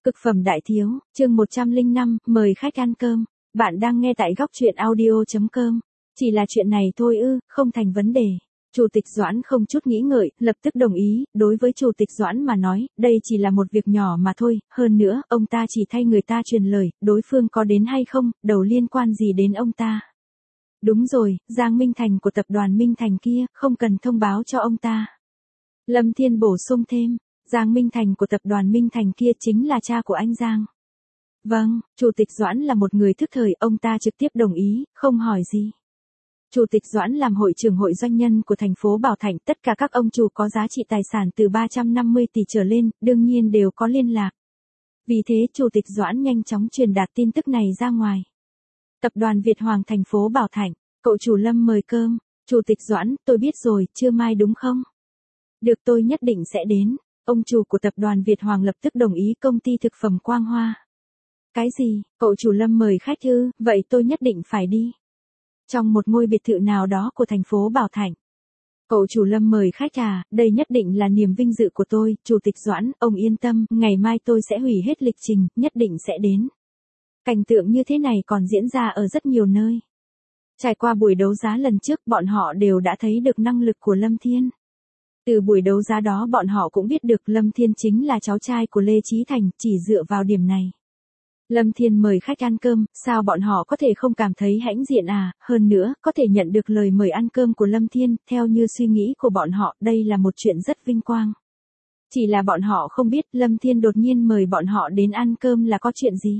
Cực phẩm đại thiếu, chương 105, mời khách ăn cơm. Bạn đang nghe tại góc truyện audio.com. Chỉ là chuyện này thôi ư, không thành vấn đề. Chủ tịch Doãn không chút nghĩ ngợi, lập tức đồng ý. Đối với Chủ tịch Doãn mà nói, đây chỉ là một việc nhỏ mà thôi. Hơn nữa, ông ta chỉ thay người ta truyền lời, đối phương có đến hay không, đâu liên quan gì đến ông ta. Đúng rồi, Giang Minh Thành của tập đoàn Minh Thành kia, không cần thông báo cho ông ta. Lâm Thiên bổ sung thêm. Giang Minh Thành của tập đoàn Minh Thành kia chính là cha của anh Giang. Vâng, Chủ tịch Doãn là một người thức thời, ông ta trực tiếp đồng ý, không hỏi gì. Chủ tịch Doãn làm hội trưởng hội doanh nhân của thành phố Bảo Thạnh, tất cả các ông chủ có giá trị tài sản từ 350 tỷ trở lên, đương nhiên đều có liên lạc. Vì thế Chủ tịch Doãn nhanh chóng truyền đạt tin tức này ra ngoài. Tập đoàn Việt Hoàng thành phố Bảo Thạnh, cậu chủ Lâm mời cơm. Chủ tịch Doãn, tôi biết rồi, trưa mai đúng không? Được, tôi nhất định sẽ đến. Ông chủ của tập đoàn Việt Hoàng lập tức đồng ý. Công ty thực phẩm Quang Hoa. Cái gì, cậu chủ Lâm mời khách ư? Vậy tôi nhất định phải đi. Trong một ngôi biệt thự nào đó của thành phố Bảo Thạnh. Cậu chủ Lâm mời khách à, đây nhất định là niềm vinh dự của tôi. Chủ tịch Doãn, ông yên tâm, ngày mai tôi sẽ hủy hết lịch trình, nhất định sẽ đến. Cảnh tượng như thế này còn diễn ra ở rất nhiều nơi. Trải qua buổi đấu giá lần trước, bọn họ đều đã thấy được năng lực của Lâm Thiên. Từ buổi đấu giá đó bọn họ cũng biết được Lâm Thiên chính là cháu trai của Lê Chí Thành, chỉ dựa vào điểm này. Lâm Thiên mời khách ăn cơm, sao bọn họ có thể không cảm thấy hãnh diện à, hơn nữa, có thể nhận được lời mời ăn cơm của Lâm Thiên, theo như suy nghĩ của bọn họ, đây là một chuyện rất vinh quang. Chỉ là bọn họ không biết Lâm Thiên đột nhiên mời bọn họ đến ăn cơm là có chuyện gì.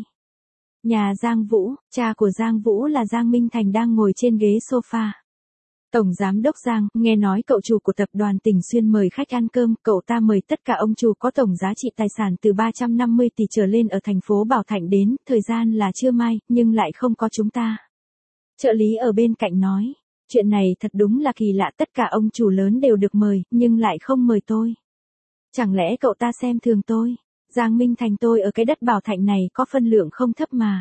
Nhà Giang Vũ, cha của Giang Vũ là Giang Minh Thành đang ngồi trên ghế sofa. Tổng Giám đốc Giang, nghe nói cậu chủ của tập đoàn Tỉnh Xuyên mời khách ăn cơm, cậu ta mời tất cả ông chủ có tổng giá trị tài sản từ 350 tỷ trở lên ở thành phố Bảo Thạnh đến, thời gian là trưa mai, nhưng lại không có chúng ta. Trợ lý ở bên cạnh nói, chuyện này thật đúng là kỳ lạ, tất cả ông chủ lớn đều được mời, nhưng lại không mời tôi. Chẳng lẽ cậu ta xem thường tôi? Giang Minh Thành, tôi ở cái đất Bảo Thạnh này có phân lượng không thấp mà.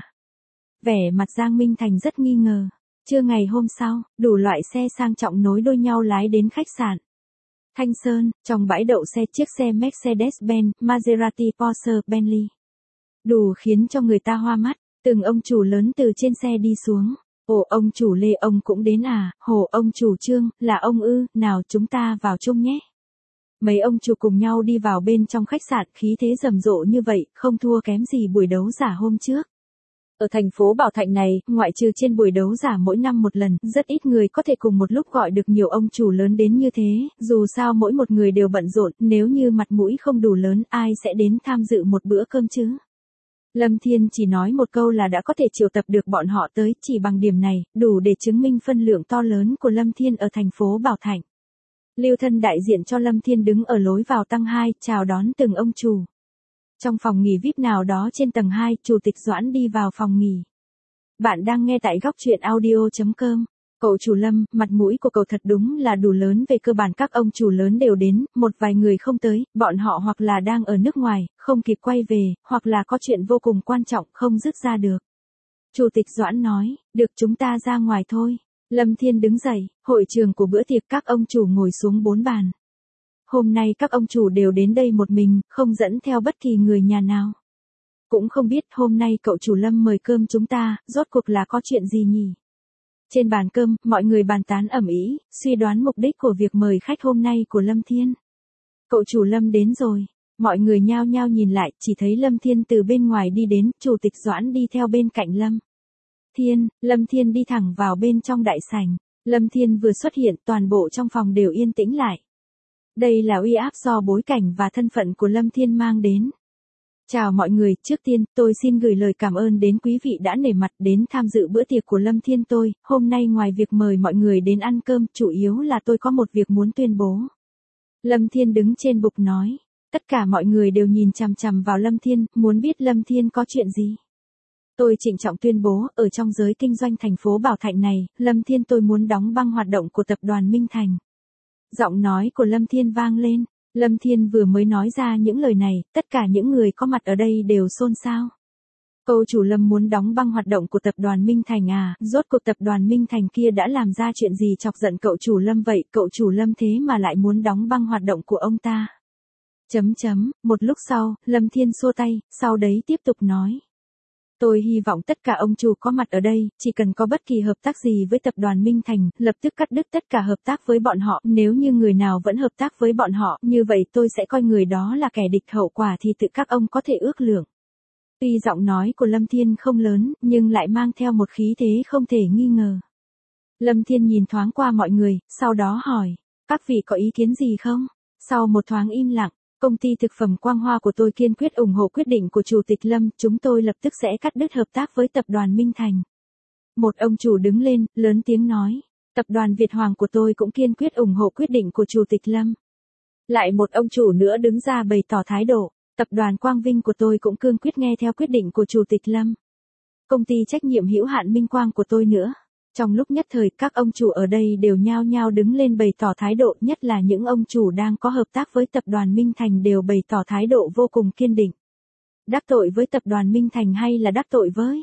Vẻ mặt Giang Minh Thành rất nghi ngờ. Trưa ngày hôm sau, đủ loại xe sang trọng nối đuôi nhau lái đến khách sạn Thanh Sơn, trong bãi đậu xe chiếc xe Mercedes-Benz, Maserati, Porsche, Bentley. Đủ khiến cho người ta hoa mắt, từng ông chủ lớn từ trên xe đi xuống. Ồ, ông chủ Lê ông cũng đến à, hồ ông chủ Trương, là ông ư, nào chúng ta vào chung nhé. Mấy ông chủ cùng nhau đi vào bên trong khách sạn, khí thế rầm rộ như vậy, không thua kém gì buổi đấu giả hôm trước. Ở thành phố Bảo Thạnh này, ngoại trừ trên buổi đấu giả mỗi năm một lần, rất ít người có thể cùng một lúc gọi được nhiều ông chủ lớn đến như thế, dù sao mỗi một người đều bận rộn, nếu như mặt mũi không đủ lớn, ai sẽ đến tham dự một bữa cơm chứ? Lâm Thiên chỉ nói một câu là đã có thể triệu tập được bọn họ tới, chỉ bằng điểm này, đủ để chứng minh phân lượng to lớn của Lâm Thiên ở thành phố Bảo Thạnh. Lưu Thân đại diện cho Lâm Thiên đứng ở lối vào tầng 2, chào đón từng ông chủ. Trong phòng nghỉ VIP nào đó trên tầng 2, Chủ tịch Doãn đi vào phòng nghỉ. Bạn đang nghe tại góc truyện audio.com. Cậu chủ Lâm, mặt mũi của cậu thật đúng là đủ lớn, về cơ bản các ông chủ lớn đều đến, một vài người không tới, bọn họ hoặc là đang ở nước ngoài, không kịp quay về, hoặc là có chuyện vô cùng quan trọng không dứt ra được. Chủ tịch Doãn nói, được chúng ta ra ngoài thôi. Lâm Thiên đứng dậy, hội trường của bữa tiệc các ông chủ ngồi xuống 4 bàn. Hôm nay các ông chủ đều đến đây một mình, không dẫn theo bất kỳ người nhà nào. Cũng không biết hôm nay cậu chủ Lâm mời cơm chúng ta, rốt cuộc là có chuyện gì nhỉ? Trên bàn cơm, mọi người bàn tán ầm ĩ, suy đoán mục đích của việc mời khách hôm nay của Lâm Thiên. Cậu chủ Lâm đến rồi. Mọi người nhao nhao nhìn lại, chỉ thấy Lâm Thiên từ bên ngoài đi đến, Chủ tịch Doãn đi theo bên cạnh Lâm Thiên đi thẳng vào bên trong đại sảnh. Lâm Thiên vừa xuất hiện, toàn bộ trong phòng đều yên tĩnh lại. Đây là uy áp do bối cảnh và thân phận của Lâm Thiên mang đến. Chào mọi người, trước tiên, tôi xin gửi lời cảm ơn đến quý vị đã nể mặt đến tham dự bữa tiệc của Lâm Thiên tôi. Hôm nay ngoài việc mời mọi người đến ăn cơm, chủ yếu là tôi có một việc muốn tuyên bố. Lâm Thiên đứng trên bục nói. Tất cả mọi người đều nhìn chằm chằm vào Lâm Thiên, muốn biết Lâm Thiên có chuyện gì. Tôi trịnh trọng tuyên bố, ở trong giới kinh doanh thành phố Bảo Thạnh này, Lâm Thiên tôi muốn đóng băng hoạt động của tập đoàn Minh Thành. Giọng nói của Lâm Thiên vang lên. Lâm Thiên vừa mới nói ra những lời này, tất cả những người có mặt ở đây đều xôn xao. Cậu chủ Lâm muốn đóng băng hoạt động của tập đoàn Minh Thành à, rốt cuộc tập đoàn Minh Thành kia đã làm ra chuyện gì chọc giận cậu chủ Lâm vậy, cậu chủ Lâm thế mà lại muốn đóng băng hoạt động của ông ta. Một lúc sau, Lâm Thiên xua tay, sau đấy tiếp tục nói. Tôi hy vọng tất cả ông chủ có mặt ở đây, chỉ cần có bất kỳ hợp tác gì với tập đoàn Minh Thành, lập tức cắt đứt tất cả hợp tác với bọn họ, nếu như người nào vẫn hợp tác với bọn họ, như vậy tôi sẽ coi người đó là kẻ địch, hậu quả thì tự các ông có thể ước lượng. Tuy giọng nói của Lâm Thiên không lớn, nhưng lại mang theo một khí thế không thể nghi ngờ. Lâm Thiên nhìn thoáng qua mọi người, sau đó hỏi, các vị có ý kiến gì không? Sau một thoáng im lặng, công ty thực phẩm Quang Hoa của tôi kiên quyết ủng hộ quyết định của Chủ tịch Lâm, chúng tôi lập tức sẽ cắt đứt hợp tác với tập đoàn Minh Thành. Một ông chủ đứng lên, lớn tiếng nói, tập đoàn Việt Hoàng của tôi cũng kiên quyết ủng hộ quyết định của Chủ tịch Lâm. Lại một ông chủ nữa đứng ra bày tỏ thái độ, tập đoàn Quang Vinh của tôi cũng cương quyết nghe theo quyết định của Chủ tịch Lâm. Công ty trách nhiệm hữu hạn Minh Quang của tôi nữa. Trong lúc nhất thời, các ông chủ ở đây đều nhao nhao đứng lên bày tỏ thái độ, nhất là những ông chủ đang có hợp tác với tập đoàn Minh Thành đều bày tỏ thái độ vô cùng kiên định. Đắc tội với tập đoàn Minh Thành hay là đắc tội với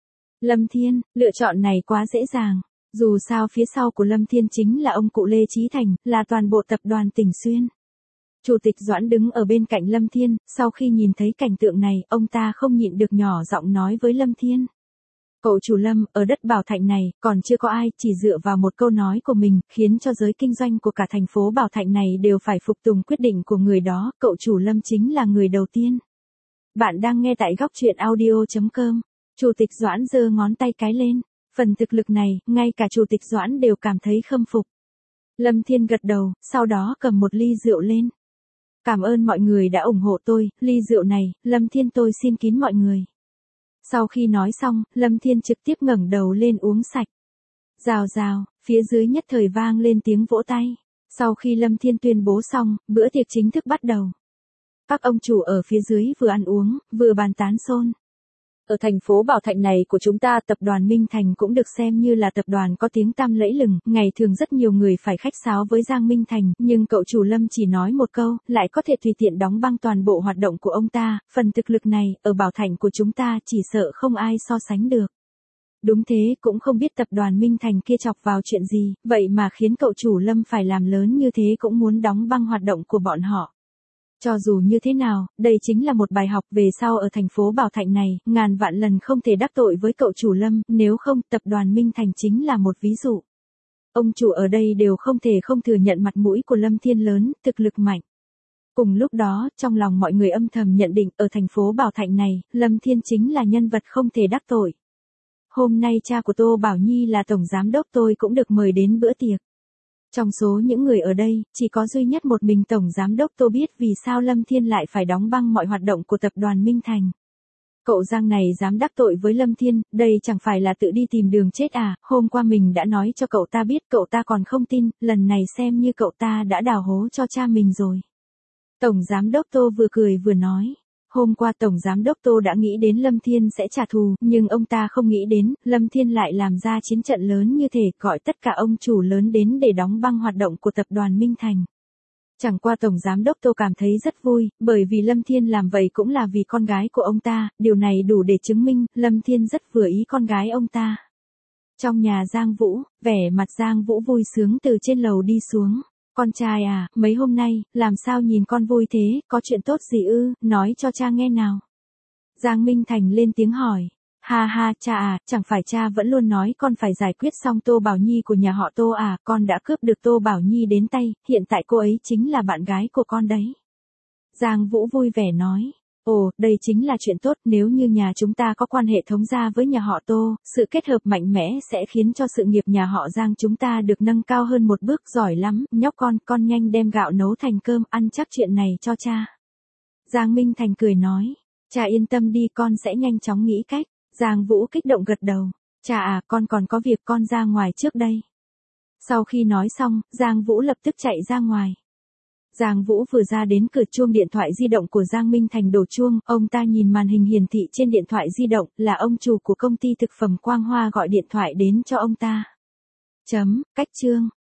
Lâm Thiên, lựa chọn này quá dễ dàng. Dù sao phía sau của Lâm Thiên chính là ông cụ Lê Chí Thành, là toàn bộ tập đoàn Tỉnh Xuyên. Chủ tịch Doãn đứng ở bên cạnh Lâm Thiên, sau khi nhìn thấy cảnh tượng này, ông ta không nhịn được nhỏ giọng nói với Lâm Thiên. Cậu chủ Lâm, ở đất Bảo Thạnh này, còn chưa có ai, chỉ dựa vào một câu nói của mình, khiến cho giới kinh doanh của cả thành phố Bảo Thạnh này đều phải phục tùng quyết định của người đó, cậu chủ Lâm chính là người đầu tiên. Bạn đang nghe tại góc truyện audio.com. Chủ tịch Doãn giơ ngón tay cái lên. Phần thực lực này, ngay cả Chủ tịch Doãn đều cảm thấy khâm phục. Lâm Thiên gật đầu, sau đó cầm một ly rượu lên. Cảm ơn mọi người đã ủng hộ tôi, ly rượu này, Lâm Thiên tôi xin kín mọi người. Sau khi nói xong, Lâm Thiên trực tiếp ngẩng đầu lên uống sạch. Rào rào, phía dưới nhất thời vang lên tiếng vỗ tay. Sau khi Lâm Thiên tuyên bố xong, bữa tiệc chính thức bắt đầu. Các ông chủ ở phía dưới vừa ăn uống, vừa bàn tán xôn. Ở thành phố Bảo Thạnh này của chúng ta, tập đoàn Minh Thành cũng được xem như là tập đoàn có tiếng tăm lẫy lừng, ngày thường rất nhiều người phải khách sáo với Giang Minh Thành, nhưng cậu chủ Lâm chỉ nói một câu, lại có thể tùy tiện đóng băng toàn bộ hoạt động của ông ta, phần thực lực này, ở Bảo Thạnh của chúng ta chỉ sợ không ai so sánh được. Đúng thế, cũng không biết tập đoàn Minh Thành kia chọc vào chuyện gì, vậy mà khiến cậu chủ Lâm phải làm lớn như thế cũng muốn đóng băng hoạt động của bọn họ. Cho dù như thế nào, đây chính là một bài học về sau ở thành phố Bảo Thạnh này, ngàn vạn lần không thể đắc tội với cậu chủ Lâm, nếu không, tập đoàn Minh Thành chính là một ví dụ. Ông chủ ở đây đều không thể không thừa nhận mặt mũi của Lâm Thiên lớn, thực lực mạnh. Cùng lúc đó, trong lòng mọi người âm thầm nhận định, ở thành phố Bảo Thạnh này, Lâm Thiên chính là nhân vật không thể đắc tội. Hôm nay cha của Tô Bảo Nhi là tổng giám đốc, tôi cũng được mời đến bữa tiệc. Trong số những người ở đây, chỉ có duy nhất một mình Tổng Giám đốc Tô biết vì sao Lâm Thiên lại phải đóng băng mọi hoạt động của tập đoàn Minh Thành. Cậu Giang này dám đắc tội với Lâm Thiên, đây chẳng phải là tự đi tìm đường chết à, hôm qua mình đã nói cho cậu ta biết, cậu ta còn không tin, lần này xem như cậu ta đã đào hố cho cha mình rồi. Tổng Giám đốc Tô vừa cười vừa nói. Hôm qua Tổng Giám đốc Tô đã nghĩ đến Lâm Thiên sẽ trả thù, nhưng ông ta không nghĩ đến, Lâm Thiên lại làm ra chiến trận lớn như thế, gọi tất cả ông chủ lớn đến để đóng băng hoạt động của tập đoàn Minh Thành. Chẳng qua Tổng Giám đốc Tô cảm thấy rất vui, bởi vì Lâm Thiên làm vậy cũng là vì con gái của ông ta, điều này đủ để chứng minh, Lâm Thiên rất vừa ý con gái ông ta. Trong nhà Giang Vũ, vẻ mặt Giang Vũ vui sướng từ trên lầu đi xuống. Con trai à, mấy hôm nay, làm sao nhìn con vui thế, có chuyện tốt gì ư, nói cho cha nghe nào. Giang Minh Thành lên tiếng hỏi. Ha ha, cha à, chẳng phải cha vẫn luôn nói con phải giải quyết xong Tô Bảo Nhi của nhà họ Tô à, con đã cướp được Tô Bảo Nhi đến tay, hiện tại cô ấy chính là bạn gái của con đấy. Giang Vũ vui vẻ nói. Ồ, đây chính là chuyện tốt, nếu như nhà chúng ta có quan hệ thống gia với nhà họ Tô, sự kết hợp mạnh mẽ sẽ khiến cho sự nghiệp nhà họ Giang chúng ta được nâng cao hơn một bước, giỏi lắm, nhóc con nhanh đem gạo nấu thành cơm, ăn chắc chuyện này cho cha. Giang Minh Thành cười nói, cha yên tâm đi, con sẽ nhanh chóng nghĩ cách. Giang Vũ kích động gật đầu, cha à, con còn có việc, con ra ngoài trước đây. Sau khi nói xong, Giang Vũ lập tức chạy ra ngoài. Giang Vũ vừa ra đến cửa, chuông điện thoại di động của Giang Minh Thành đổ chuông, ông ta nhìn màn hình hiển thị trên điện thoại di động, là ông chủ của công ty thực phẩm Quang Hoa gọi điện thoại đến cho ông ta. Cách chương.